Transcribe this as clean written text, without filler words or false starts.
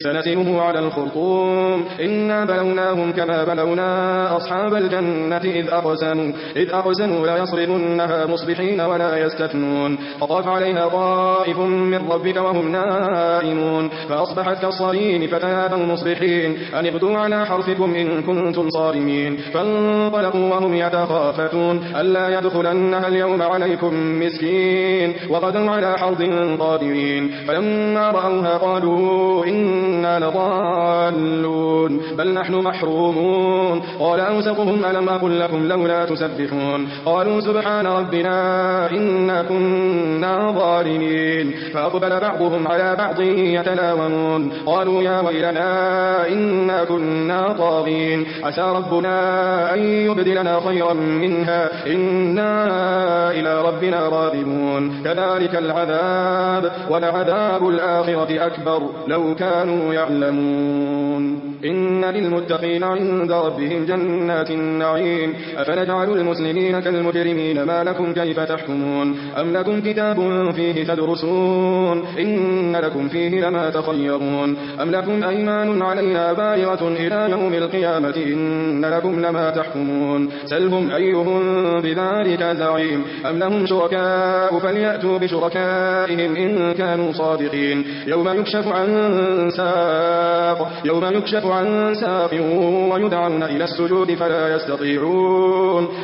سنسمه على الخرطوم إنا بلوناهم كما بلونا أصحاب الجنة إذ أقسموا لا يصرمنها مصبحين ولا يستثنون فطاف عليها طائف من ربك وهم نائمون فأصبحت كالصريم فتنادوا مصبحين أن اغدوا على حرثكم إن كنتم صارمين فانطلقوا وهم يتخافتون ألا يدخلنها اليوم عليكم مسكين وغدوا على حرد قادرين فلما رأوها قالوا إنا لضالون بل نحن محرومون قال أوسطهم ألم أقل لكم لولا تسبحون قالوا سبحان ربنا إنا كنا ظالمين فأقبل بعضهم على بعض يتلاومون قالوا يا ويلنا إنا كنا طاغين عسى ربنا أن يبدلنا خيرا منها إنا إلى ربنا راغبون كذلك العذاب ولعذاب الآخرة أكبر لو كانوا يعلمون إن للمتقين عند ربهم جنات النعيم أفنجعل المسلمين كالمجرمين ما لكم كيف تحكمون أم لكم كتاب فيه تدرسون إن لكم فيه لما تخيرون أم لكم أيمان علينا بالغة إلى يوم القيامة إن لكم لما تحكمون سلهم أيهم بذلك زعيم أم لهم شركاء فليأتوا بشركائهم إن كانوا صادقين يوم يكشف عن ساق ويدعون إلى السجود فلا يستطيعون